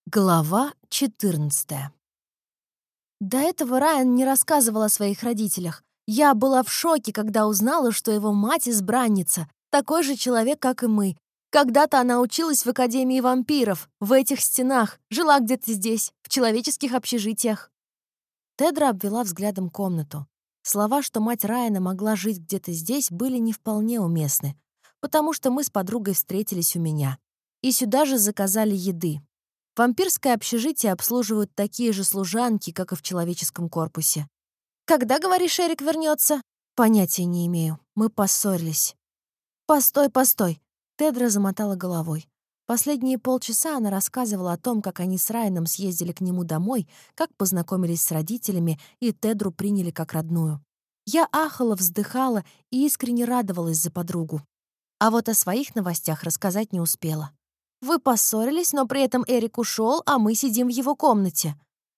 Глава 14. До этого Райан не рассказывал о своих родителях. Я была в шоке, когда узнала, что его мать избранница, такой же человек, как и мы. Когда-то она училась в Академии вампиров, в этих стенах, жила где-то здесь, в человеческих общежитиях. Тедра обвела взглядом комнату. Слова, что мать Райана могла жить где-то здесь, были не вполне уместны, потому что мы с подругой встретились у меня. И сюда же заказали еды. Вампирское общежитие обслуживают такие же служанки, как и в человеческом корпусе. «Когда, говоришь, Эрик вернется?» «Понятия не имею. Мы поссорились». «Постой, постой!» Тедра замотала головой. Последние полчаса она рассказывала о том, как они с Райаном съездили к нему домой, как познакомились с родителями и Тедру приняли как родную. Я ахала, вздыхала и искренне радовалась за подругу. А вот о своих новостях рассказать не успела. Вы поссорились, но при этом Эрик ушел, а мы сидим в его комнате.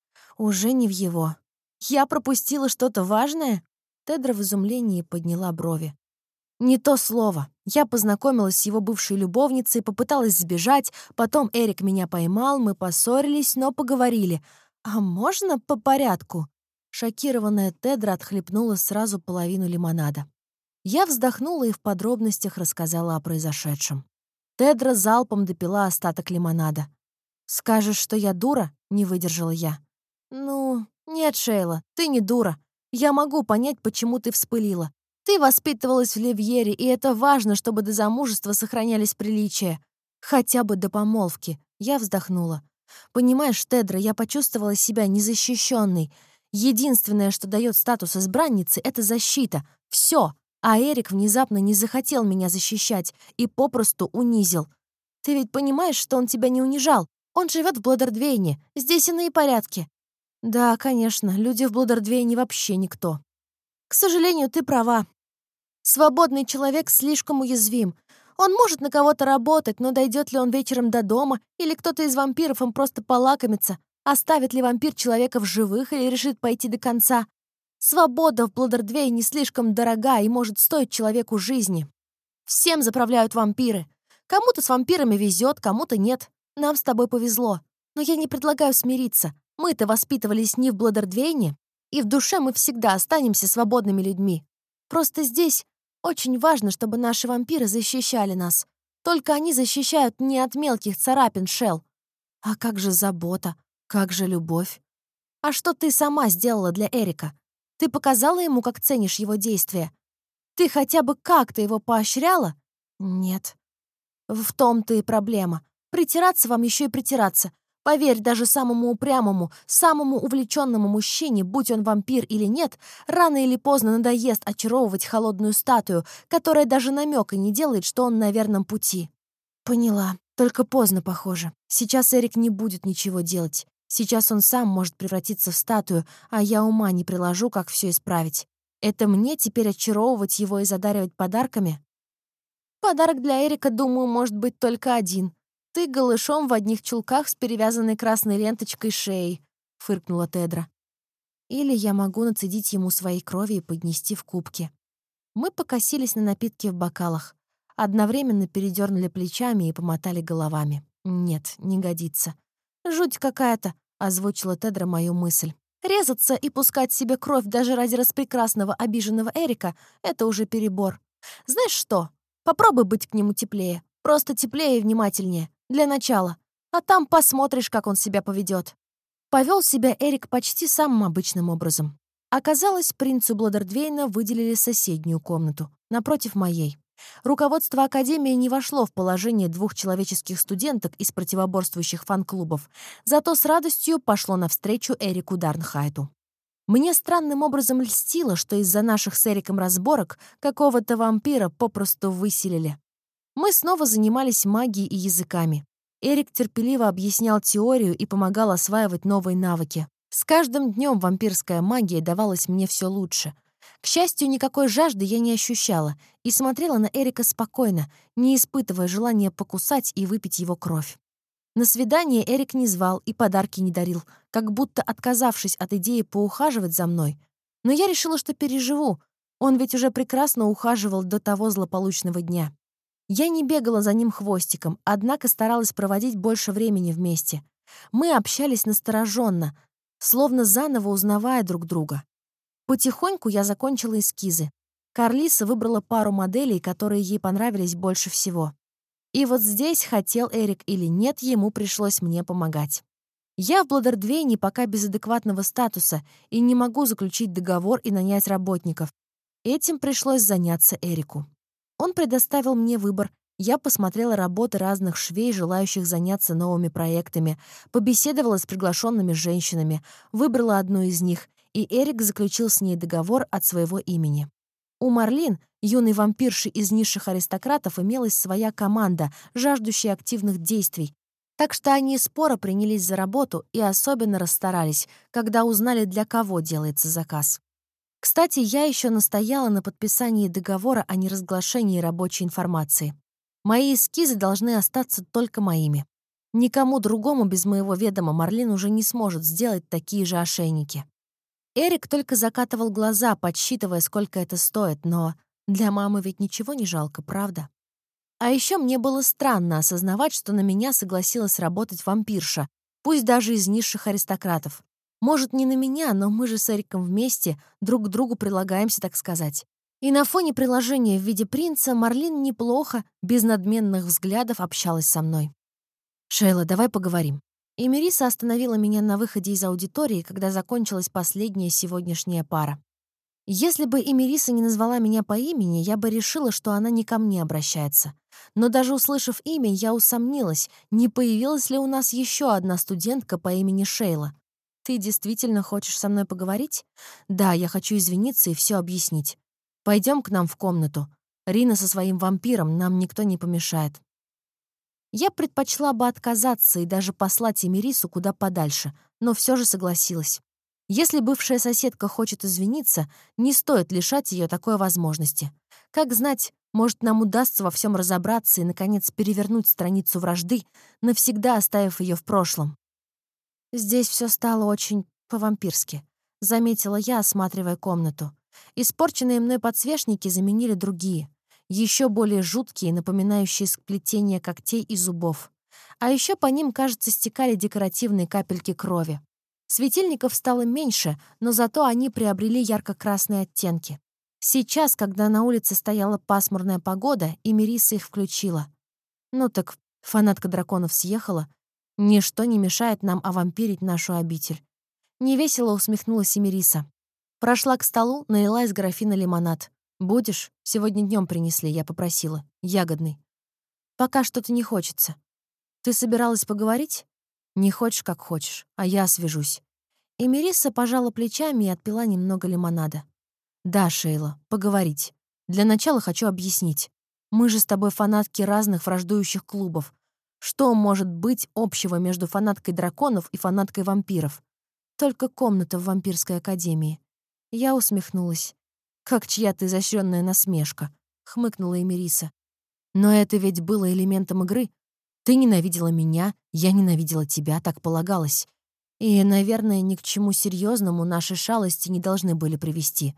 Уже не в его. Я пропустила что-то важное? Тедра в изумлении подняла брови. Не то слово. Я познакомилась с его бывшей любовницей, попыталась сбежать, потом Эрик меня поймал, мы поссорились, но поговорили. А можно по порядку? Шокированная Тедра отхлебнула сразу половину лимонада. Я вздохнула и в подробностях рассказала о произошедшем. Тедра залпом допила остаток лимонада. «Скажешь, что я дура?» — не выдержала я. «Ну, нет, Шейла, ты не дура. Я могу понять, почему ты вспылила. Ты воспитывалась в Ливьере, и это важно, чтобы до замужества сохранялись приличия. Хотя бы до помолвки». Я вздохнула. «Понимаешь, Тедра, я почувствовала себя незащищенной. Единственное, что дает статус избранницы, — это защита. Все. А Эрик внезапно не захотел меня защищать и попросту унизил. Ты ведь понимаешь, что он тебя не унижал? Он живет в Блодердвейне, здесь иные порядки». «Да, конечно, люди в Блодердвейне вообще никто». «К сожалению, ты права. Свободный человек слишком уязвим. Он может на кого-то работать, но дойдет ли он вечером до дома, или кто-то из вампиров им просто полакомится? Оставит ли вампир человека в живых или решит пойти до конца? Свобода в Блодердвейне слишком дорога и может стоить человеку жизни. Всем заправляют вампиры. Кому-то с вампирами везет, кому-то нет. Нам с тобой повезло. Но я не предлагаю смириться. Мы-то воспитывались не в Блодердвейне, и в душе мы всегда останемся свободными людьми. Просто здесь очень важно, чтобы наши вампиры защищали нас. Только они защищают не от мелких царапин, Шел. А как же забота? Как же любовь? А что ты сама сделала для Эрика? Ты показала ему, как ценишь его действия? Ты хотя бы как-то его поощряла? Нет. В том-то и проблема. Притираться вам еще и притираться. Поверь, даже самому упрямому, самому увлеченному мужчине, будь он вампир или нет, рано или поздно надоест очаровывать холодную статую, которая даже намека не делает, что он на верном пути. Поняла. Только поздно, похоже. Сейчас Эрик не будет ничего делать. Сейчас он сам может превратиться в статую, а я ума не приложу, как все исправить. Это мне теперь очаровывать его и задаривать подарками? Подарок для Эрика, думаю, может быть только один. Ты голышом в одних чулках с перевязанной красной ленточкой шеей, фыркнула Тедра. Или я могу нацедить ему своей крови и поднести в кубки. Мы покосились на напитки в бокалах. Одновременно передернули плечами и помотали головами. Нет, не годится. «Жуть какая-то», — озвучила Тедра мою мысль. «Резаться и пускать себе кровь даже ради распрекрасного обиженного Эрика — это уже перебор. Знаешь что? Попробуй быть к нему теплее. Просто теплее и внимательнее. Для начала. А там посмотришь, как он себя поведет». Повел себя Эрик почти самым обычным образом. Оказалось, принцу Блодердвейна выделили соседнюю комнату, напротив моей. Руководство Академии не вошло в положение двух человеческих студенток из противоборствующих фан-клубов, зато с радостью пошло навстречу Эрику Дарнхайту. Мне странным образом льстило, что из-за наших с Эриком разборок какого-то вампира попросту выселили. Мы снова занимались магией и языками. Эрик терпеливо объяснял теорию и помогал осваивать новые навыки. С каждым днем вампирская магия давалась мне все лучше. К счастью, никакой жажды я не ощущала и смотрела на Эрика спокойно, не испытывая желания покусать и выпить его кровь. На свидание Эрик не звал и подарки не дарил, как будто отказавшись от идеи поухаживать за мной. Но я решила, что переживу. Он ведь уже прекрасно ухаживал до того злополучного дня. Я не бегала за ним хвостиком, однако старалась проводить больше времени вместе. Мы общались настороженно, словно заново узнавая друг друга. Потихоньку я закончила эскизы. Карлиса выбрала пару моделей, которые ей понравились больше всего. И вот здесь, хотел Эрик или нет, ему пришлось мне помогать. Я в Бладердвейне пока без адекватного статуса и не могу заключить договор и нанять работников. Этим пришлось заняться Эрику. Он предоставил мне выбор. Я посмотрела работы разных швей, желающих заняться новыми проектами, побеседовала с приглашенными женщинами, выбрала одну из них, и Эрик заключил с ней договор от своего имени. У Марлин, юной вампирши из низших аристократов, имелась своя команда, жаждущая активных действий, так что они споро принялись за работу и особенно расстарались, когда узнали, для кого делается заказ. Кстати, я еще настояла на подписании договора о неразглашении рабочей информации. Мои эскизы должны остаться только моими. Никому другому без моего ведома Марлин уже не сможет сделать такие же ошейники. Эрик только закатывал глаза, подсчитывая, сколько это стоит, но для мамы ведь ничего не жалко, правда? А еще мне было странно осознавать, что на меня согласилась работать вампирша, пусть даже из низших аристократов. Может, не на меня, но мы же с Эриком вместе друг к другу прилагаемся, так сказать. И на фоне приложения в виде принца Марлин неплохо, без надменных взглядов общалась со мной. «Шейла, давай поговорим». И Мириса остановила меня на выходе из аудитории, когда закончилась последняя сегодняшняя пара. Если бы Эмириса не назвала меня по имени, я бы решила, что она не ко мне обращается. Но даже услышав имя, я усомнилась, не появилась ли у нас еще одна студентка по имени Шейла. «Ты действительно хочешь со мной поговорить?» «Да, я хочу извиниться и все объяснить. Пойдем к нам в комнату. Рина со своим вампиром, нам никто не помешает». Я предпочла бы отказаться и даже послать Эмирису куда подальше, но все же согласилась. Если бывшая соседка хочет извиниться, не стоит лишать ее такой возможности. Как знать, может, нам удастся во всем разобраться и, наконец, перевернуть страницу вражды, навсегда оставив ее в прошлом. Здесь все стало очень по-вампирски, заметила я, осматривая комнату. Испорченные мной подсвечники заменили другие, еще более жуткие, напоминающие сплетение когтей и зубов. А еще по ним, кажется, стекали декоративные капельки крови. Светильников стало меньше, но зато они приобрели ярко-красные оттенки. Сейчас, когда на улице стояла пасмурная погода, и Мириса их включила. Ну так фанатка драконов съехала. Ничто не мешает нам овампирить нашу обитель. Невесело усмехнулась Эмириса. Прошла к столу, налила из графина лимонад. «Будешь? Сегодня днем принесли, я попросила. Ягодный». «Пока что-то не хочется. Ты собиралась поговорить?» «Не хочешь, как хочешь, а я освежусь». Эмириса пожала плечами и отпила немного лимонада. «Да, Шейла, поговорить. Для начала хочу объяснить. Мы же с тобой фанатки разных враждующих клубов. Что может быть общего между фанаткой драконов и фанаткой вампиров? Только комната в вампирской академии». Я усмехнулась. «Как чья-то изощренная насмешка», — хмыкнула Эмириса. «Но это ведь было элементом игры. Ты ненавидела меня, я ненавидела тебя, так полагалось. И, наверное, ни к чему серьезному наши шалости не должны были привести.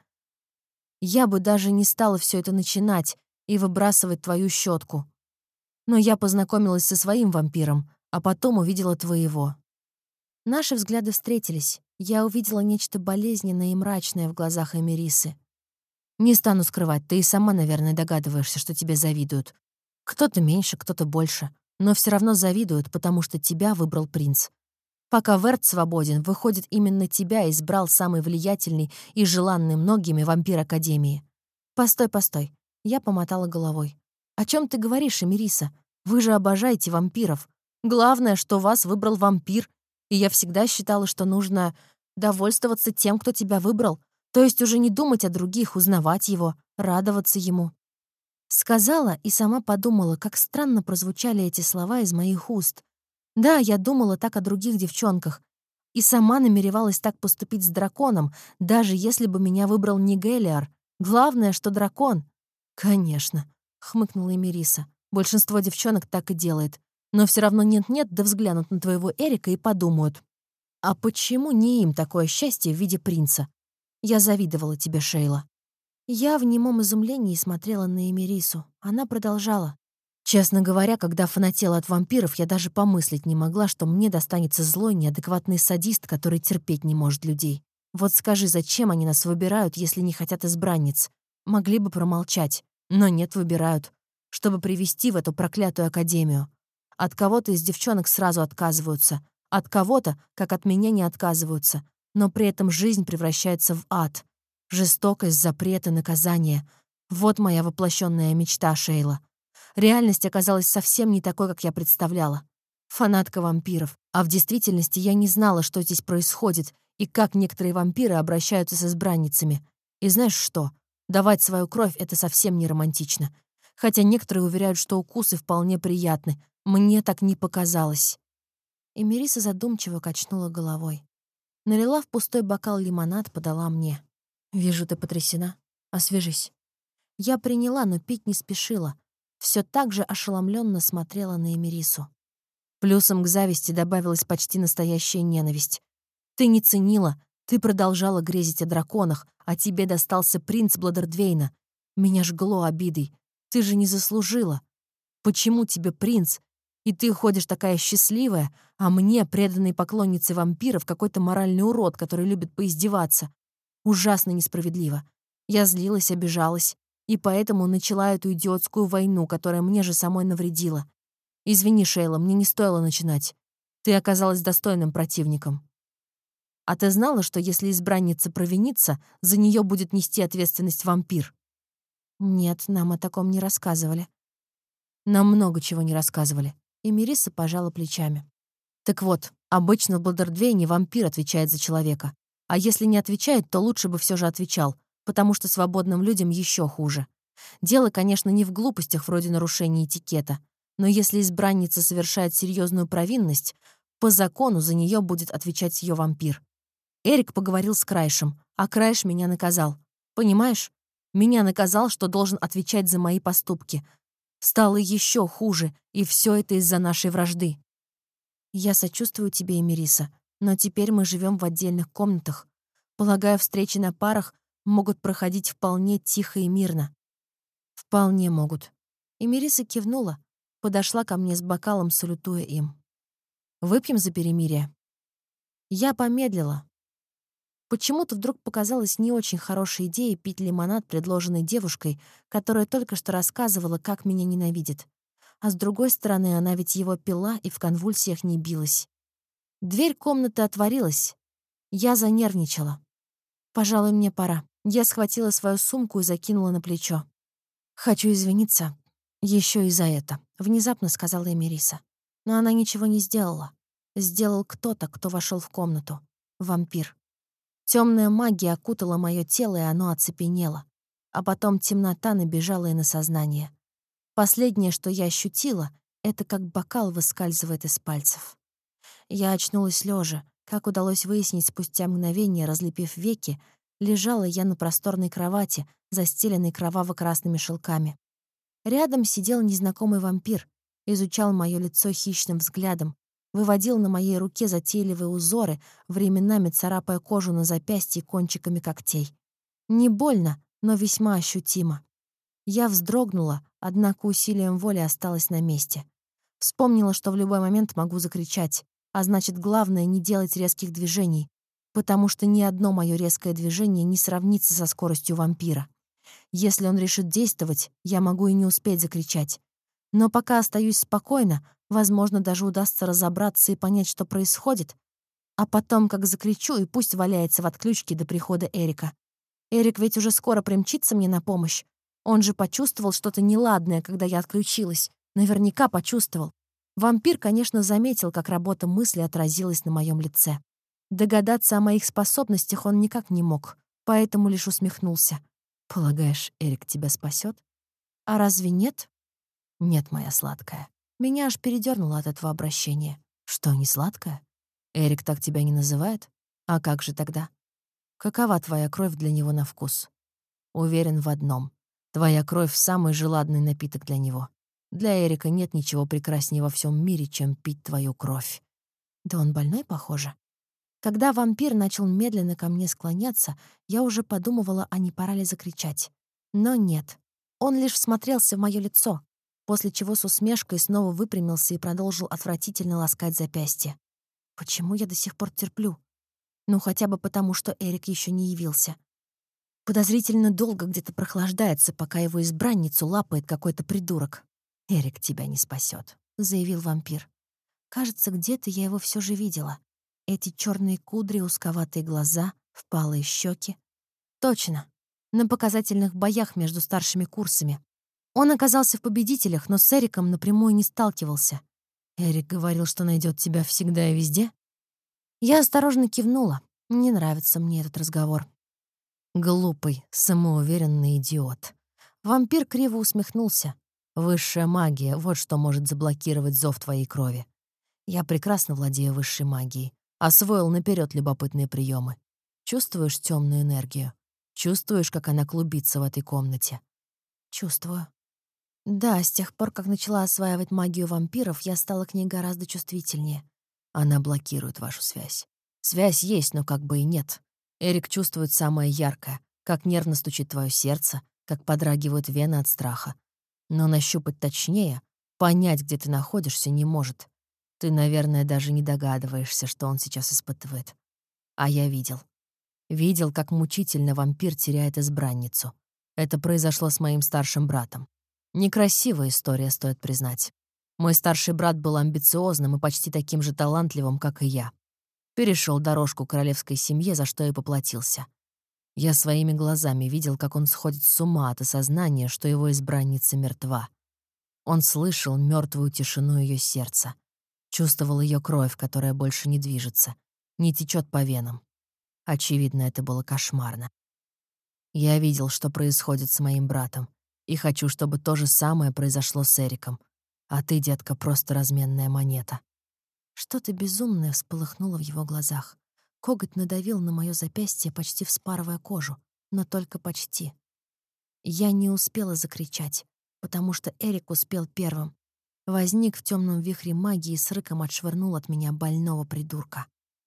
Я бы даже не стала все это начинать и выбрасывать твою щетку. Но я познакомилась со своим вампиром, а потом увидела твоего». Наши взгляды встретились. Я увидела нечто болезненное и мрачное в глазах Эмирисы. «Не стану скрывать, ты и сама, наверное, догадываешься, что тебе завидуют. Кто-то меньше, кто-то больше, но все равно завидуют, потому что тебя выбрал принц. Пока Верт свободен, выходит, именно тебя избрал самый влиятельный и желанный многими вампир Академии». «Постой, постой». Я помотала головой. «О чем ты говоришь, Эмириса? Вы же обожаете вампиров. Главное, что вас выбрал вампир, и я всегда считала, что нужно довольствоваться тем, кто тебя выбрал, то есть уже не думать о других, узнавать его, радоваться ему». Сказала и сама подумала, как странно прозвучали эти слова из моих уст. Да, я думала так о других девчонках. И сама намеревалась так поступить с драконом, даже если бы меня выбрал не Гелиар. Главное, что дракон. «Конечно», — хмыкнула Эмириса. «Большинство девчонок так и делает. Но все равно нет-нет, да взглянут на твоего Эрика и подумают. А почему не им такое счастье в виде принца? Я завидовала тебе, Шейла». Я в немом изумлении смотрела на Эмирису. Она продолжала. Честно говоря, когда фанатела от вампиров, я даже помыслить не могла, что мне достанется злой, неадекватный садист, который терпеть не может людей. Вот скажи, зачем они нас выбирают, если не хотят избранниц? Могли бы промолчать, но нет, выбирают, чтобы привести в эту проклятую академию. От кого-то из девчонок сразу отказываются, от кого-то, как от меня, не отказываются, но при этом жизнь превращается в ад. Жестокость, запреты, наказания. Вот моя воплощенная мечта, Шейла. Реальность оказалась совсем не такой, как я представляла. Фанатка вампиров. А в действительности я не знала, что здесь происходит и как некоторые вампиры обращаются с избранницами. И знаешь что? Давать свою кровь — это совсем не романтично. Хотя некоторые уверяют, что укусы вполне приятны. Мне так не показалось. И Мериса задумчиво качнула головой. Налила в пустой бокал лимонад, подала мне. «Вижу, ты потрясена. Освежись». Я приняла, но пить не спешила. Все так же ошеломленно смотрела на Эмирису. Плюсом к зависти добавилась почти настоящая ненависть. Ты не ценила, ты продолжала грезить о драконах, а тебе достался принц Бладердвейна. Меня жгло обидой. Ты же не заслужила. Почему тебе принц? И ты ходишь такая счастливая, а мне, преданной поклонницей вампиров, какой-то моральный урод, который любит поиздеваться. Ужасно несправедливо. Я злилась, обижалась. И поэтому начала эту идиотскую войну, которая мне же самой навредила. Извини, Шейла, мне не стоило начинать. Ты оказалась достойным противником. А ты знала, что если избранница провинится, за нее будет нести ответственность вампир? Нет, нам о таком не рассказывали. Нам много чего не рассказывали. И Мериса пожала плечами. Так вот, обычно в Бладердвейне вампир отвечает за человека. А если не отвечает, то лучше бы все же отвечал, потому что свободным людям еще хуже. Дело, конечно, не в глупостях вроде нарушения этикета, но если избранница совершает серьезную провинность, по закону за нее будет отвечать ее вампир. Эрик поговорил с Крайшем, а Крайш меня наказал. Понимаешь? Меня наказал, что должен отвечать за мои поступки. Стало еще хуже, и все это из-за нашей вражды. Я сочувствую тебе, Эмириса, но теперь мы живем в отдельных комнатах. Полагаю, встречи на парах могут проходить вполне тихо и мирно. Вполне могут. Эмириса кивнула, подошла ко мне с бокалом, салютуя им. Выпьем за перемирие. Я помедлила. Почему-то вдруг показалось не очень хорошей идеей пить лимонад, предложенный девушкой, которая только что рассказывала, как меня ненавидит. А с другой стороны, она ведь его пила и в конвульсиях не билась. Дверь комнаты отворилась. Я занервничала. «Пожалуй, мне пора». Я схватила свою сумку и закинула на плечо. «Хочу извиниться еще и за это», — внезапно сказала Эмириса. Но она ничего не сделала. Сделал кто-то, кто вошел в комнату. Вампир. Темная магия окутала мое тело, и оно оцепенело. А потом темнота набежала и на сознание. Последнее, что я ощутила, это как бокал выскальзывает из пальцев. Я очнулась лежа. Как удалось выяснить спустя мгновение, разлепив веки, лежала я на просторной кровати, застеленной кроваво-красными шелками. Рядом сидел незнакомый вампир, изучал мое лицо хищным взглядом, выводил на моей руке затейливые узоры, временами царапая кожу на запястье кончиками когтей. Не больно, но весьма ощутимо. Я вздрогнула, однако усилием воли осталась на месте. Вспомнила, что в любой момент могу закричать, а значит, главное — не делать резких движений, потому что ни одно мое резкое движение не сравнится со скоростью вампира. Если он решит действовать, я могу и не успеть закричать. Но пока остаюсь спокойно, возможно, даже удастся разобраться и понять, что происходит, а потом как закричу, и пусть валяется в отключке до прихода Эрика. Эрик ведь уже скоро примчится мне на помощь. Он же почувствовал что-то неладное, когда я отключилась. Наверняка почувствовал. Вампир, конечно, заметил, как работа мысли отразилась на моем лице. Догадаться о моих способностях он никак не мог, поэтому лишь усмехнулся. «Полагаешь, Эрик тебя спасет? А разве нет?» «Нет, моя сладкая». Меня аж передернуло от этого обращения. «Что, не сладкая? Эрик так тебя не называет? А как же тогда? Какова твоя кровь для него на вкус? Уверен в одном. Твоя кровь — самый желанный напиток для него. Для Эрика нет ничего прекраснее во всем мире, чем пить твою кровь». Да он больной, похоже. Когда вампир начал медленно ко мне склоняться, я уже подумывала, а не пора ли закричать. Но нет. Он лишь всмотрелся в мое лицо, после чего с усмешкой снова выпрямился и продолжил отвратительно ласкать запястье. Почему я до сих пор терплю? Ну, хотя бы потому, что Эрик еще не явился. Подозрительно долго где-то прохлаждается, пока его избранницу лапает какой-то придурок. «Эрик тебя не спасет», — заявил вампир. Кажется, где-то я его все же видела. Эти черные кудри, узковатые глаза, впалые щеки. Точно. На показательных боях между старшими курсами. Он оказался в победителях, но с Эриком напрямую не сталкивался. Эрик говорил, что найдет тебя всегда и везде. Я осторожно кивнула. Не нравится мне этот разговор. Глупый, самоуверенный идиот. Вампир криво усмехнулся. Высшая магия — вот что может заблокировать зов твоей крови. Я прекрасно владею высшей магией. Освоил наперед любопытные приемы. Чувствуешь темную энергию? Чувствуешь, как она клубится в этой комнате? Чувствую. Да, с тех пор, как начала осваивать магию вампиров, я стала к ней гораздо чувствительнее. Она блокирует вашу связь. Связь есть, но как бы и нет. Эрик чувствует самое яркое, как нервно стучит твое сердце, как подрагивают вены от страха. Но нащупать точнее, понять, где ты находишься, не может. Ты, наверное, даже не догадываешься, что он сейчас испытывает. А я видел. Видел, как мучительно вампир теряет избранницу. Это произошло с моим старшим братом. Некрасивая история, стоит признать. Мой старший брат был амбициозным и почти таким же талантливым, как и я. Перешел дорожку королевской семье, за что и поплатился. Я своими глазами видел, как он сходит с ума от осознания, что его избранница мертва. Он слышал мертвую тишину ее сердца. Чувствовал ее кровь, которая больше не движется, не течет по венам. Очевидно, это было кошмарно. Я видел, что происходит с моим братом, и хочу, чтобы то же самое произошло с Эриком. А ты, детка, просто разменная монета. Что-то безумное всполыхнуло в его глазах. Коготь надавил на моё запястье, почти вспарывая кожу, но только почти. Я не успела закричать, потому что Эрик успел первым. Возник в темном вихре магии и с рыком отшвырнул от меня больного придурка.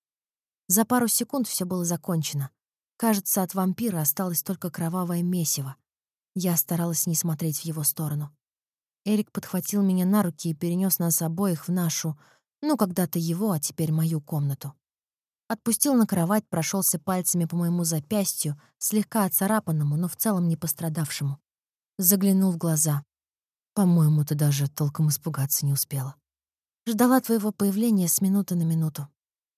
За пару секунд все было закончено. Кажется, от вампира осталось только кровавое месиво. Я старалась не смотреть в его сторону. Эрик подхватил меня на руки и перенес нас обоих в нашу, ну, когда-то его, а теперь мою комнату. Отпустил на кровать, прошелся пальцами по моему запястью, слегка оцарапанному, но в целом не пострадавшему. Заглянул в глаза. По-моему, ты даже толком испугаться не успела. Ждала твоего появления с минуты на минуту.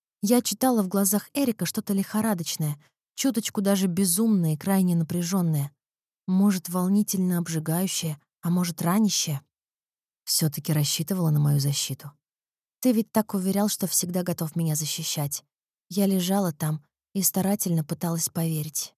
Я читала в глазах Эрика что-то лихорадочное, чуточку даже безумное и крайне напряженное. Может, волнительно обжигающее, а может, ранящее. все таки рассчитывала на мою защиту. Ты ведь так уверял, что всегда готов меня защищать. Я лежала там и старательно пыталась поверить.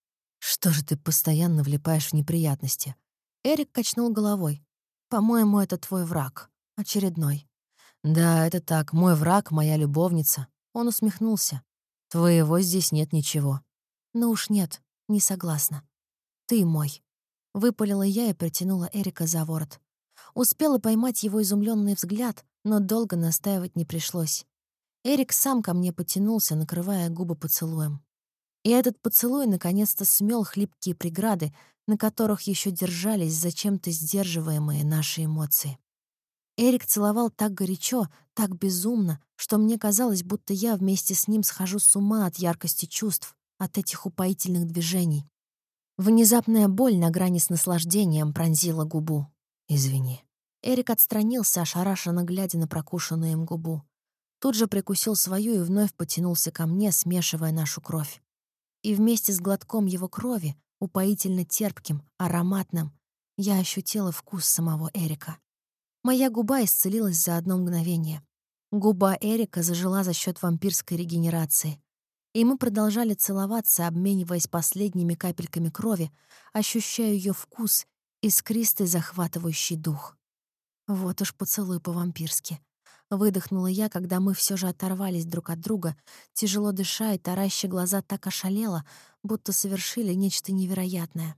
Что же ты постоянно влипаешь в неприятности? Эрик качнул головой. По-моему, это твой враг. Очередной. Да, это так. Мой враг — моя любовница. Он усмехнулся. Твоего здесь нет ничего. Ну уж нет, не согласна. Ты мой. Выпалила я и притянула Эрика за ворот. Успела поймать его изумленный взгляд, но долго настаивать не пришлось. Эрик сам ко мне потянулся, накрывая губы поцелуем. И этот поцелуй наконец-то смел хлипкие преграды, на которых еще держались зачем-то сдерживаемые наши эмоции. Эрик целовал так горячо, так безумно, что мне казалось, будто я вместе с ним схожу с ума от яркости чувств, от этих упоительных движений. Внезапная боль на грани с наслаждением пронзила губу. «Извини». Эрик отстранился, ошарашенно глядя на прокушенную им губу. Тут же прикусил свою и вновь потянулся ко мне, смешивая нашу кровь. И вместе с глотком его крови, упоительно терпким, ароматным, я ощутила вкус самого Эрика. Моя губа исцелилась за одно мгновение. Губа Эрика зажила за счет вампирской регенерации. И мы продолжали целоваться, обмениваясь последними капельками крови, ощущая ее вкус, искристый захватывающий дух. Вот уж поцелуй по-вампирски. Выдохнула я, когда мы все же оторвались друг от друга, тяжело дыша и тараща глаза так ошалело, будто совершили нечто невероятное.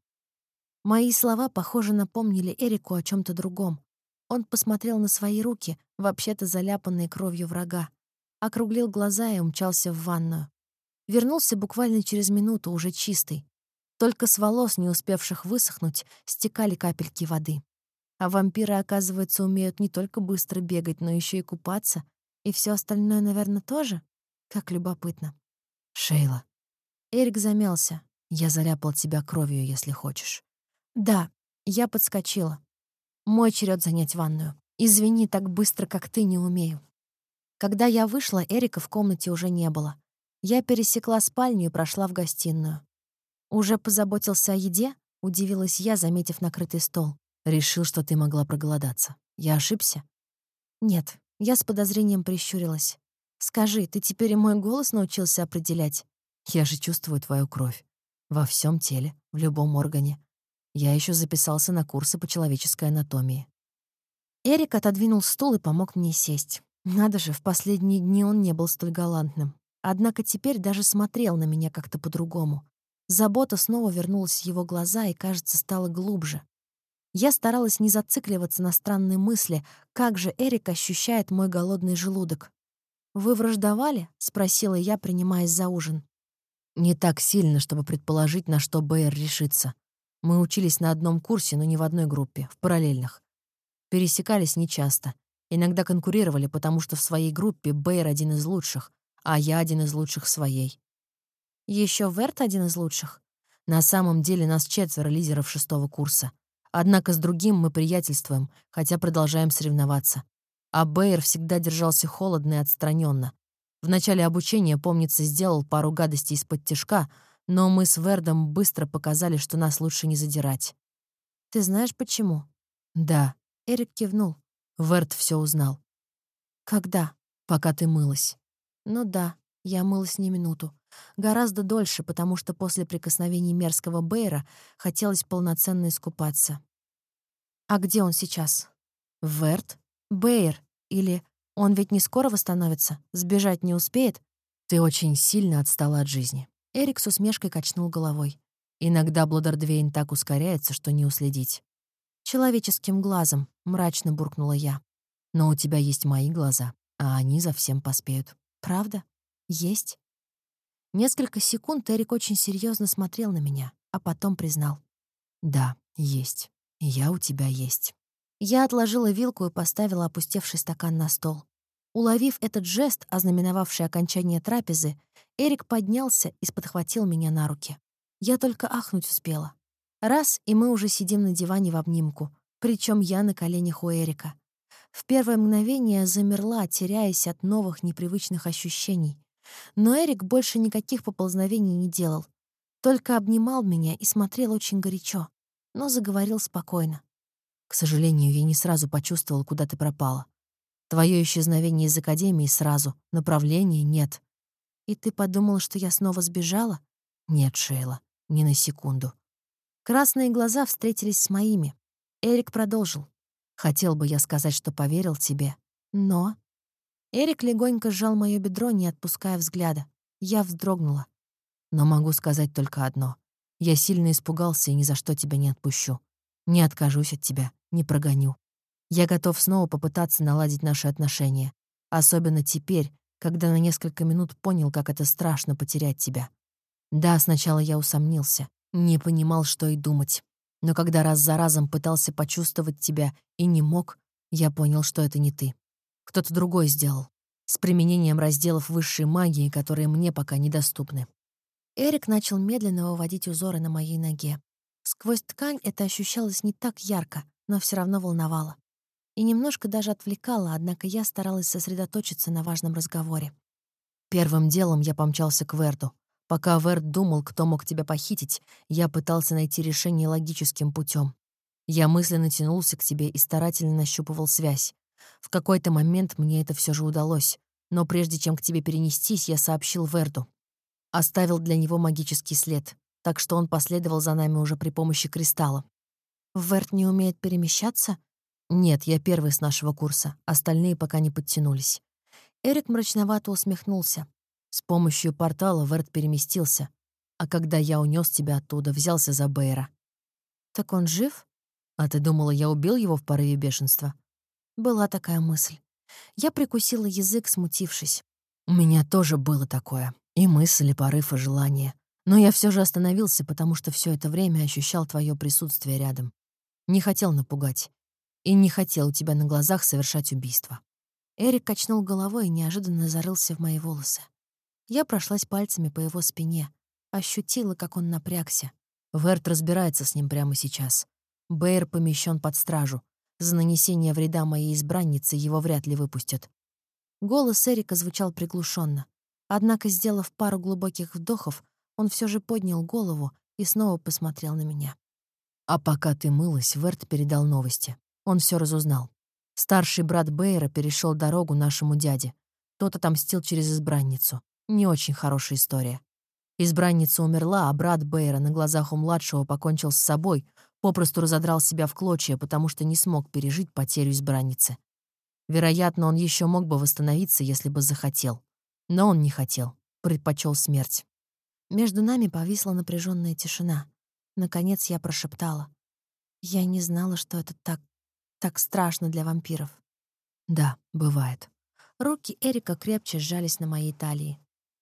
Мои слова, похоже, напомнили Эрику о чем то другом. Он посмотрел на свои руки, вообще-то заляпанные кровью врага, округлил глаза и умчался в ванную. Вернулся буквально через минуту, уже чистый. Только с волос, не успевших высохнуть, стекали капельки воды. А вампиры, оказывается, умеют не только быстро бегать, но еще и купаться. И все остальное, наверное, тоже? Как любопытно. Шейла, Эрик замялся. я заляпал тебя кровью, если хочешь. Да, я подскочила. Мой черед занять ванную. Извини, так быстро, как ты, не умею. Когда я вышла, Эрика в комнате уже не было. Я пересекла спальню и прошла в гостиную. «Уже позаботился о еде?» — удивилась я, заметив накрытый стол. Решил, что ты могла проголодаться. Я ошибся? «Нет». Я с подозрением прищурилась. «Скажи, ты теперь и мой голос научился определять?» Я же чувствую твою кровь. Во всем теле, в любом органе. Я еще записался на курсы по человеческой анатомии. Эрик отодвинул стул и помог мне сесть. Надо же, в последние дни он не был столь галантным. Однако теперь даже смотрел на меня как-то по-другому. Забота снова вернулась в его глаза и, кажется, стала глубже. Я старалась не зацикливаться на странные мысли, как же Эрик ощущает мой голодный желудок. «Вы враждовали?» — спросила я, принимаясь за ужин. Не так сильно, чтобы предположить, на что Бэйр решится. Мы учились на одном курсе, но не в одной группе, в параллельных. Пересекались нечасто. Иногда конкурировали, потому что в своей группе Бэйр один из лучших, а я один из лучших в своей. Еще Верт один из лучших. На самом деле нас 4 лидеров 6-го курса. Однако с другим мы приятельствуем, хотя продолжаем соревноваться. А Бэйр всегда держался холодно и отстраненно. В начале обучения, помнится, сделал пару гадостей из-под тишка, но мы с Вердом быстро показали, что нас лучше не задирать. Ты знаешь, почему? Да, Эрик кивнул. Верд все узнал, Когда? пока ты мылась. Ну да, я мылась не минуту. Гораздо дольше, потому что после прикосновений мерзкого Бэйра хотелось полноценно искупаться. А где он сейчас? Верд, Бэйр. Или он ведь не скоро восстановится? Сбежать не успеет? ты очень сильно отстала от жизни. Эрик с усмешкой качнул головой. Иногда Бладердвейн так ускоряется, что не уследить. «Человеческим глазом», — мрачно буркнула я. Но у тебя есть мои глаза, а они за всем поспеют. «Правда? Есть?» Несколько секунд Эрик очень серьезно смотрел на меня, а потом признал. Да, есть. Я у тебя есть. Я отложила вилку и поставила опустевший стакан на стол. Уловив этот жест, ознаменовавший окончание трапезы, Эрик поднялся и подхватил меня на руки. Я только ахнуть успела. Раз, и мы уже сидим на диване в обнимку, причем я на коленях у Эрика. В первое мгновение замерла, теряясь от новых непривычных ощущений. Но Эрик больше никаких поползновений не делал. Только обнимал меня и смотрел очень горячо, но заговорил спокойно. К сожалению, я не сразу почувствовала, куда ты пропала. Твое исчезновение из академии сразу, направления нет. «И ты подумал, что я снова сбежала?» Нет, Шейла, ни на секунду. Красные глаза встретились с моими. Эрик продолжил. Хотел бы я сказать, что поверил тебе. «Но...» Эрик легонько сжал моё бедро, не отпуская взгляда. Я вздрогнула. Но могу сказать только одно. Я сильно испугался и ни за что тебя не отпущу. Не откажусь от тебя, не прогоню. Я готов снова попытаться наладить наши отношения. Особенно теперь, когда на несколько минут понял, как это страшно потерять тебя. Да, сначала я усомнился, не понимал, что и думать. Но когда раз за разом пытался почувствовать тебя и не мог, я понял, что это не ты. Кто-то другой сделал. С применением разделов высшей магии, которые мне пока недоступны. Эрик начал медленно выводить узоры на моей ноге. Сквозь ткань это ощущалось не так ярко, но все равно волновало. И немножко даже отвлекало, однако я старалась сосредоточиться на важном разговоре. Первым делом я помчался к Верду. Пока Верд думал, кто мог тебя похитить, я пытался найти решение логическим путем. Я мысленно тянулся к тебе и старательно нащупывал связь. В какой-то момент мне это все же удалось, но прежде чем к тебе перенестись, я сообщил Верду. Оставил для него магический след, так что он последовал за нами уже при помощи кристалла. Верт не умеет перемещаться? Нет, я первый с нашего курса, остальные пока не подтянулись. Эрик мрачновато усмехнулся. С помощью портала Верт переместился, а когда я унес тебя оттуда, взялся за Бэйра. Так он жив? А ты думала, я убил его в порыве бешенства? Была такая мысль. Я прикусила язык, смутившись. У меня тоже было такое. И мысль, и порыв, и желание. Но я все же остановился, потому что все это время ощущал твое присутствие рядом. Не хотел напугать. и не хотел у тебя на глазах совершать убийство». Эрик качнул головой и неожиданно зарылся в мои волосы. Я прошлась пальцами по его спине, ощутила, как он напрягся. Верт разбирается с ним прямо сейчас. Бэйр помещен под стражу. За нанесение вреда моей избраннице его вряд ли выпустят. Голос Эрика звучал приглушенно. Однако, сделав пару глубоких вдохов, он все же поднял голову и снова посмотрел на меня. А пока ты мылась, Верт передал новости. Он все разузнал. Старший брат Бэйра перешел дорогу нашему дяде. Тот отомстил через избранницу. Не очень хорошая история. Избранница умерла, а брат Бэйра на глазах у младшего покончил с собой, попросту разодрал себя в клочья, потому что не смог пережить потерю избранницы. Вероятно, он еще мог бы восстановиться, если бы захотел. Но он не хотел, предпочел смерть. Между нами повисла напряженная тишина. Наконец я прошептала. Я не знала, что это так страшно для вампиров. Да, бывает. Руки Эрика крепче сжались на моей талии.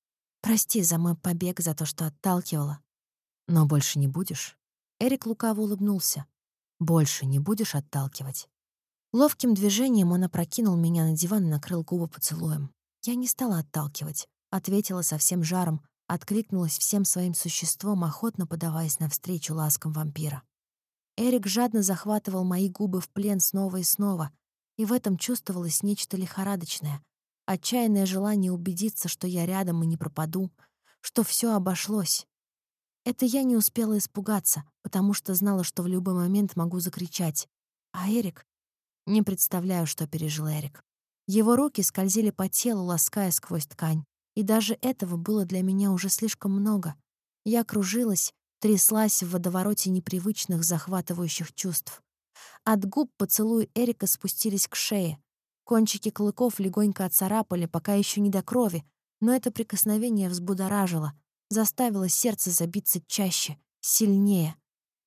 Прости за мой побег, за то, что отталкивала. Но больше не будешь? Эрик лукаво улыбнулся. Больше не будешь отталкивать? Ловким движением он опрокинул меня на диван и накрыл губы поцелуем. Я не стала отталкивать, ответила со всем жаром, откликнулась всем своим существом, охотно подаваясь навстречу ласкам вампира. Эрик жадно захватывал мои губы в плен снова и снова, и в этом чувствовалось нечто лихорадочное, отчаянное желание убедиться, что я рядом и не пропаду, что все обошлось. Это я не успела испугаться, потому что знала, что в любой момент могу закричать. А Эрик... Не представляю, что пережил Эрик. Его руки скользили по телу, лаская сквозь ткань. И даже этого было для меня уже слишком много. Я кружилась, тряслась в водовороте непривычных, захватывающих чувств. От губ поцелуи Эрика спустились к шее. Кончики клыков легонько отцарапали, пока еще не до крови, но это прикосновение взбудоражило, заставило сердце забиться чаще, сильнее.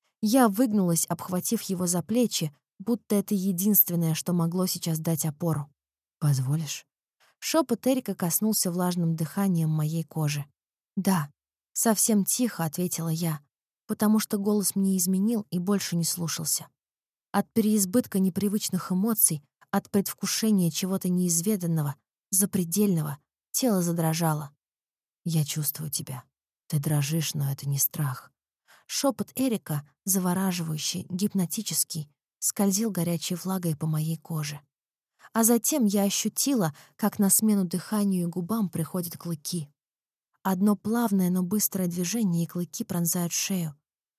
Я выгнулась, обхватив его за плечи, будто это единственное, что могло сейчас дать опору. «Позволишь?» Шепот Эрика коснулся влажным дыханием моей кожи. «Да», — совсем тихо ответила я, потому что голос мне изменил и больше не слушался. От переизбытка непривычных эмоций, от предвкушения чего-то неизведанного, запредельного, тело задрожало. «Я чувствую тебя. Ты дрожишь, но это не страх». Шепот Эрика, завораживающий, гипнотический, скользил горячей влагой по моей коже. А затем я ощутила, как на смену дыханию и губам приходят клыки. Одно плавное, но быстрое движение, и клыки пронзают шею.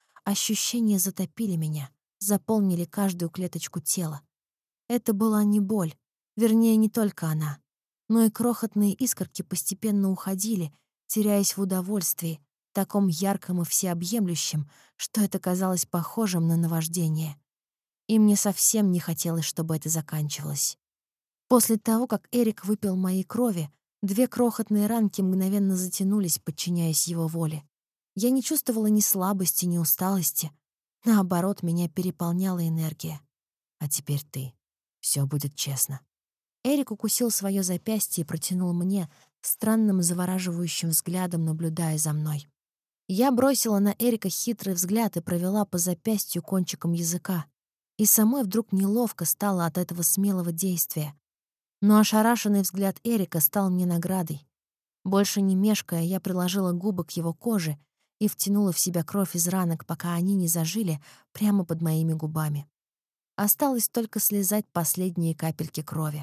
Ощущения затопили меня, заполнили каждую клеточку тела. Это была не боль, вернее, не только она, но и крохотные искорки постепенно уходили, теряясь в удовольствии, таком ярком и всеобъемлющем, что это казалось похожим на наваждение. И мне совсем не хотелось, чтобы это заканчивалось. После того, как Эрик выпил моей крови, 2 крохотные ранки мгновенно затянулись, подчиняясь его воле. Я не чувствовала ни слабости, ни усталости. Наоборот, меня переполняла энергия. А теперь ты. Все будет честно. Эрик укусил свое запястье и протянул мне, странным завораживающим взглядом наблюдая за мной. Я бросила на Эрика хитрый взгляд и провела по запястью кончиком языка. И самой вдруг неловко стало от этого смелого действия. Но ошарашенный взгляд Эрика стал мне наградой. Больше не мешкая, я приложила губы к его коже и втянула в себя кровь из ранок, пока они не зажили прямо под моими губами. Осталось только слезать последние капельки крови.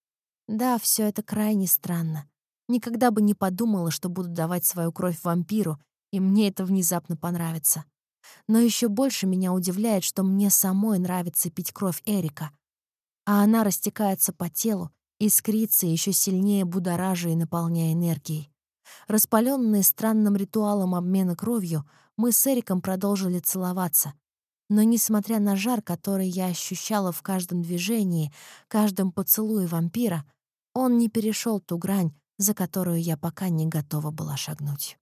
Да, все это крайне странно. Никогда бы не подумала, что буду давать свою кровь вампиру, и мне это внезапно понравится. Но еще больше меня удивляет, что мне самой нравится пить кровь Эрика, а она растекается по телу, искрится еще сильнее, будоража и наполняя энергией. Распаленные странным ритуалом обмена кровью, мы с Эриком продолжили целоваться. Но несмотря на жар, который я ощущала в каждом движении, каждом поцелуе вампира, он не перешел ту грань, за которую я пока не готова была шагнуть.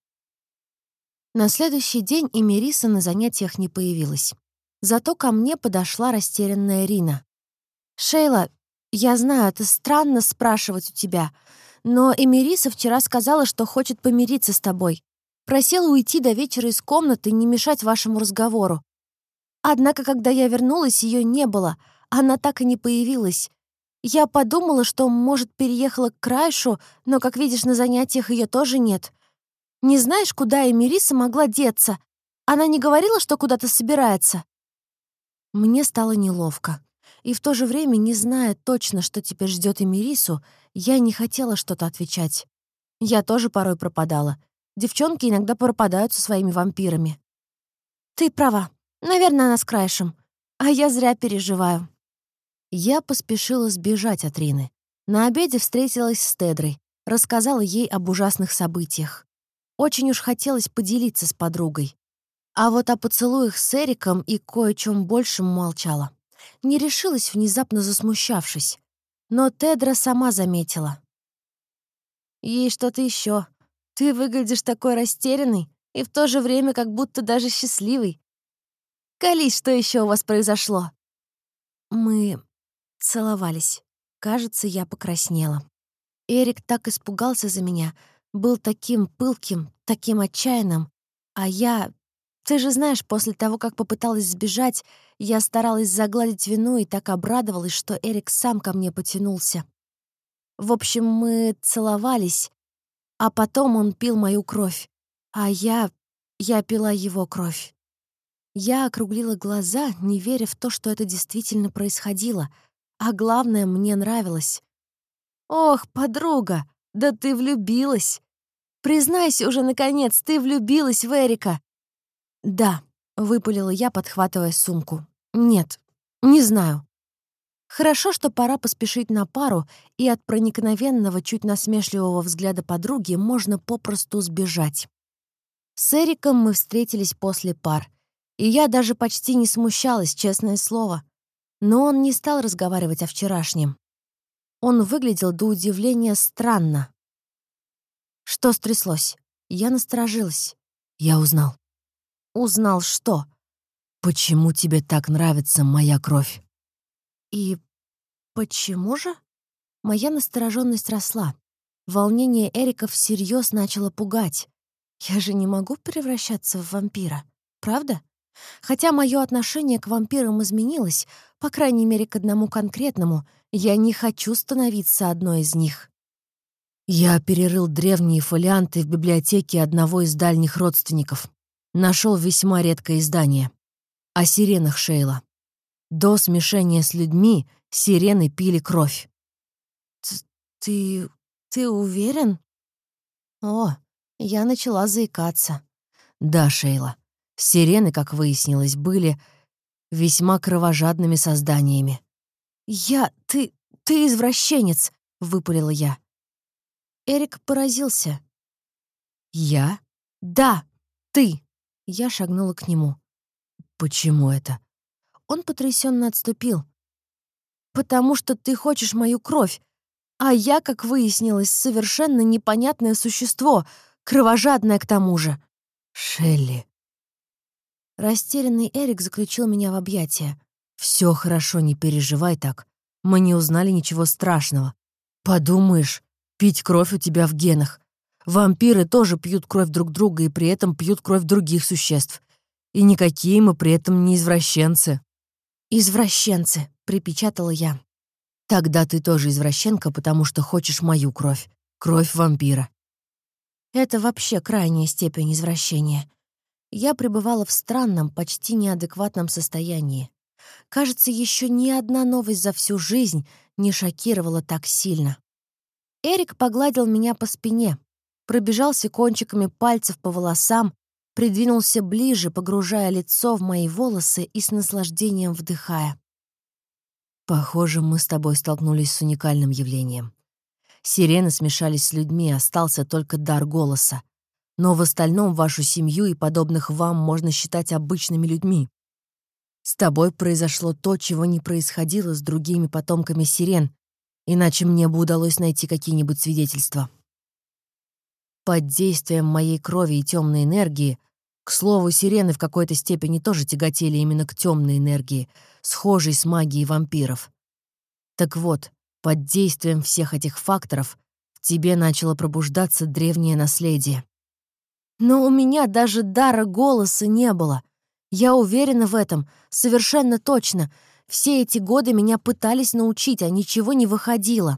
На следующий день Эмириса на занятиях не появилась. Зато ко мне подошла растерянная Рина. «Шейла, я знаю, это странно спрашивать у тебя, но Эмириса вчера сказала, что хочет помириться с тобой. Просила уйти до вечера из комнаты и не мешать вашему разговору. Однако, когда я вернулась, ее не было, она так и не появилась. Я подумала, что, может, переехала к Крайшу, но, как видишь, на занятиях ее тоже нет. Не знаешь, куда Эмириса могла деться? Она не говорила, что куда-то собирается?» Мне стало неловко. И в то же время, не зная точно, что теперь ждет Эмирису, я не хотела что-то отвечать. Я тоже порой пропадала. Девчонки иногда пропадают со своими вампирами. «Ты права. Наверное, она с Крайшем. А я зря переживаю». Я поспешила сбежать от Рины. На обеде встретилась с Тедрой, рассказала ей об ужасных событиях. Очень уж хотелось поделиться с подругой. А вот о поцелуях с Эриком и кое-чем большем молчала. Не решилась, внезапно засмущавшись. Но Тедра сама заметила. «Ей что-то еще. Ты выглядишь такой растерянный и в то же время как будто даже счастливый. Колись, что еще у вас произошло?» Мы целовались. Кажется, я покраснела. Эрик так испугался за меня, был таким пылким, таким отчаянным. А я... Ты же знаешь, после того, как попыталась сбежать, я старалась загладить вину и так обрадовалась, что Эрик сам ко мне потянулся. В общем, мы целовались, а потом он пил мою кровь, а я пила его кровь. Я округлила глаза, не веря в то, что это действительно происходило, а главное, мне нравилось. «Ох, подруга, да ты влюбилась! Признайся уже, наконец, ты влюбилась в Эрика!» «Да», — выпалила я, подхватывая сумку. «Нет, не знаю». Хорошо, что пора поспешить на пару, и от проникновенного, чуть насмешливого взгляда подруги можно попросту сбежать. С Эриком мы встретились после пар, и я даже почти не смущалась, честное слово. Но он не стал разговаривать о вчерашнем. Он выглядел до удивления странно. Что стряслось? Я насторожилась. Я узнал. Узнал что? Почему тебе так нравится моя кровь? И почему же? Моя настороженность росла. Волнение Эрика всерьез начало пугать. Я же не могу превращаться в вампира, правда? Хотя мое отношение к вампирам изменилось, по крайней мере, к одному конкретному, я не хочу становиться одной из них. Я перерыл древние фолианты в библиотеке одного из дальних родственников. Нашел весьма редкое издание. О сиренах Шейла. До смешения с людьми сирены пили кровь. Ты уверен? О, я начала заикаться. Да, Шейла. Сирены, как выяснилось, были весьма кровожадными созданиями. Ты извращенец!» — выпалила я. Эрик поразился. «Я? Да, ты!» Я шагнула к нему. «Почему это?» Он потрясенно отступил. «Потому что ты хочешь мою кровь, а я, как выяснилось, совершенно непонятное существо, кровожадное к тому же». «Шелли!» Растерянный Эрик заключил меня в объятия. «Все хорошо, не переживай так. Мы не узнали ничего страшного. Подумаешь, пить кровь у тебя в генах. Вампиры тоже пьют кровь друг друга и при этом пьют кровь других существ. И никакие мы при этом не извращенцы». «Извращенцы», — припечатала я. «Тогда ты тоже извращенка, потому что хочешь мою кровь. Кровь вампира». Это вообще крайняя степень извращения. Я пребывала в странном, почти неадекватном состоянии. Кажется, еще ни одна новость за всю жизнь не шокировала так сильно. Эрик погладил меня по спине, пробежался кончиками пальцев по волосам, придвинулся ближе, погружая лицо в мои волосы и с наслаждением вдыхая. «Похоже, мы с тобой столкнулись с уникальным явлением. Сирены смешались с людьми, остался только дар голоса. Но в остальном вашу семью и подобных вам можно считать обычными людьми. С тобой произошло то, чего не происходило с другими потомками сирен, иначе мне бы удалось найти какие-нибудь свидетельства. Под действием моей крови и темной энергии, к слову, сирены в какой-то степени тоже тяготели именно к темной энергии, схожей с магией вампиров. Так вот, под действием всех этих факторов в тебе начало пробуждаться древнее наследие. Но у меня даже дара голоса не было. Я уверена в этом, совершенно точно. Все эти годы меня пытались научить, а ничего не выходило.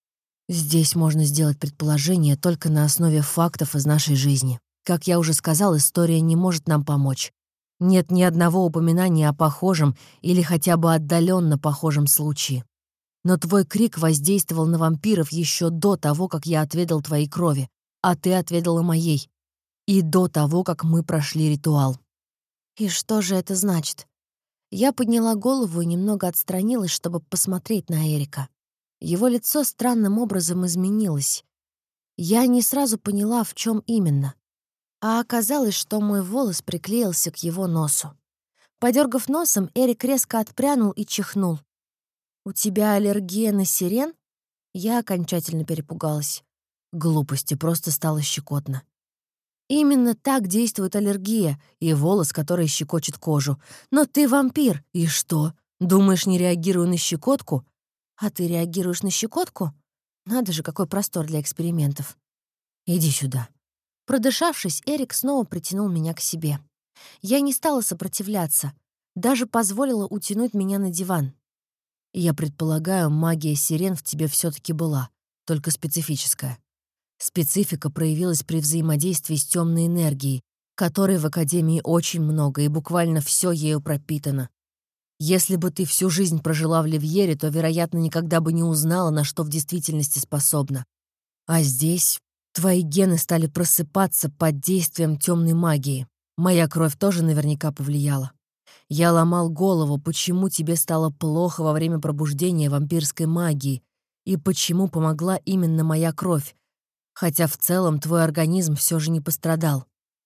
Здесь можно сделать предположение только на основе фактов из нашей жизни. Как я уже сказал, история не может нам помочь. Нет ни одного упоминания о похожем или хотя бы отдаленно похожем случае. Но твой крик воздействовал на вампиров еще до того, как я отведал твоей крови, а ты отведала моей. И до того, как мы прошли ритуал. И что же это значит? Я подняла голову и немного отстранилась, чтобы посмотреть на Эрика. Его лицо странным образом изменилось. Я не сразу поняла, в чем именно. А оказалось, что мой волос приклеился к его носу. Подергав носом, Эрик резко отпрянул и чихнул. «У тебя аллергия на сирен?» Я окончательно перепугалась. Глупости, просто стало щекотно. Именно так действует аллергия и волос, который щекочет кожу. Но ты вампир. И что? Думаешь, не реагирую на щекотку? А ты реагируешь на щекотку? Надо же, какой простор для экспериментов. Иди сюда. Продышавшись, Эрик снова притянул меня к себе. Я не стала сопротивляться, даже позволила утянуть меня на диван. Я предполагаю, магия сирен в тебе все-таки была, только специфическая. Специфика проявилась при взаимодействии с темной энергией, которой в Академии очень много, и буквально все ею пропитано. Если бы ты всю жизнь прожила в Ливьере, то, вероятно, никогда бы не узнала, на что в действительности способна. А здесь твои гены стали просыпаться под действием темной магии. Моя кровь тоже наверняка повлияла. Я ломал голову, почему тебе стало плохо во время пробуждения вампирской магии и почему помогла именно моя кровь, хотя в целом твой организм все же не пострадал.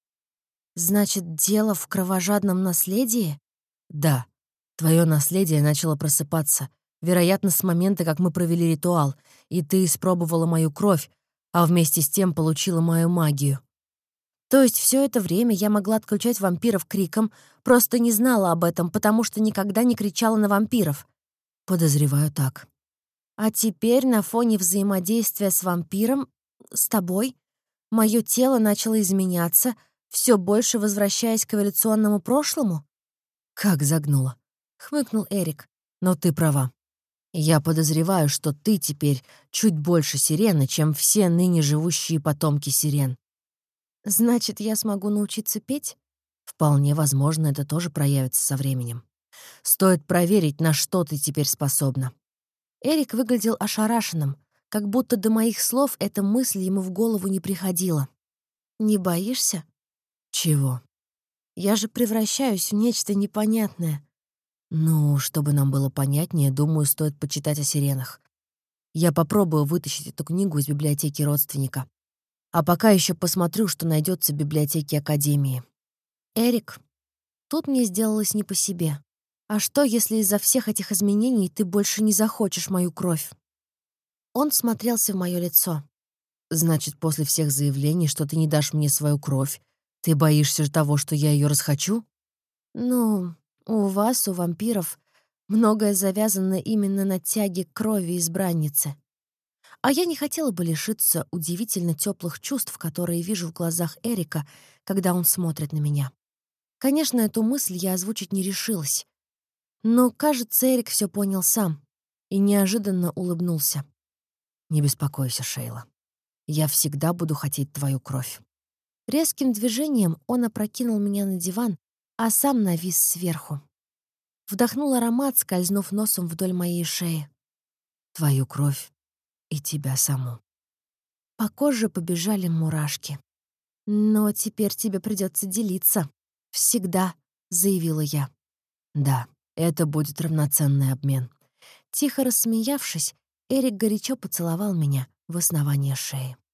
Значит, дело в кровожадном наследии? Да, твое наследие начало просыпаться, вероятно, с момента, как мы провели ритуал, и ты испробовала мою кровь, а вместе с тем получила мою магию. То есть все это время я могла отключать вампиров криком, просто не знала об этом, потому что никогда не кричала на вампиров. Подозреваю так. А теперь на фоне взаимодействия с вампиром, с тобой, мое тело начало изменяться, все больше возвращаясь к эволюционному прошлому? Как загнула. Хмыкнул Эрик. Но ты права. Я подозреваю, что ты теперь чуть больше сирены, чем все ныне живущие потомки сирен. Значит, я смогу научиться петь? Вполне возможно, это тоже проявится со временем. Стоит проверить, на что ты теперь способна. Эрик выглядел ошарашенным, как будто до моих слов эта мысль ему в голову не приходила. «Не боишься?» Чего? «Я же превращаюсь в нечто непонятное». Ну, чтобы нам было понятнее, думаю, стоит почитать о сиренах. Я попробую вытащить эту книгу из библиотеки родственника. А пока еще посмотрю, что найдется в библиотеке Академии. «Эрик, тут мне сделалось не по себе. А что, если из-за всех этих изменений ты больше не захочешь мою кровь?» Он смотрелся в мое лицо. Значит, после всех заявлений, что ты не дашь мне свою кровь, ты боишься того, что я ее расхочу? «Ну, у вас, у вампиров, многое завязано именно на тяге к крови избранницы. А я не хотела бы лишиться удивительно теплых чувств, которые вижу в глазах Эрика, когда он смотрит на меня. Конечно, эту мысль я озвучить не решилась. Но, кажется, Эрик все понял сам и неожиданно улыбнулся. Не беспокойся, Шейла. Я всегда буду хотеть твою кровь. Резким движением он опрокинул меня на диван, а сам навис сверху. Вдохнул аромат, скользнув носом вдоль моей шеи. Твою кровь и тебя саму. По коже побежали мурашки. «Но теперь тебе придется делиться. Всегда», — заявила я. Да, это будет равноценный обмен. Тихо рассмеявшись, Эрик горячо поцеловал меня в основание шеи.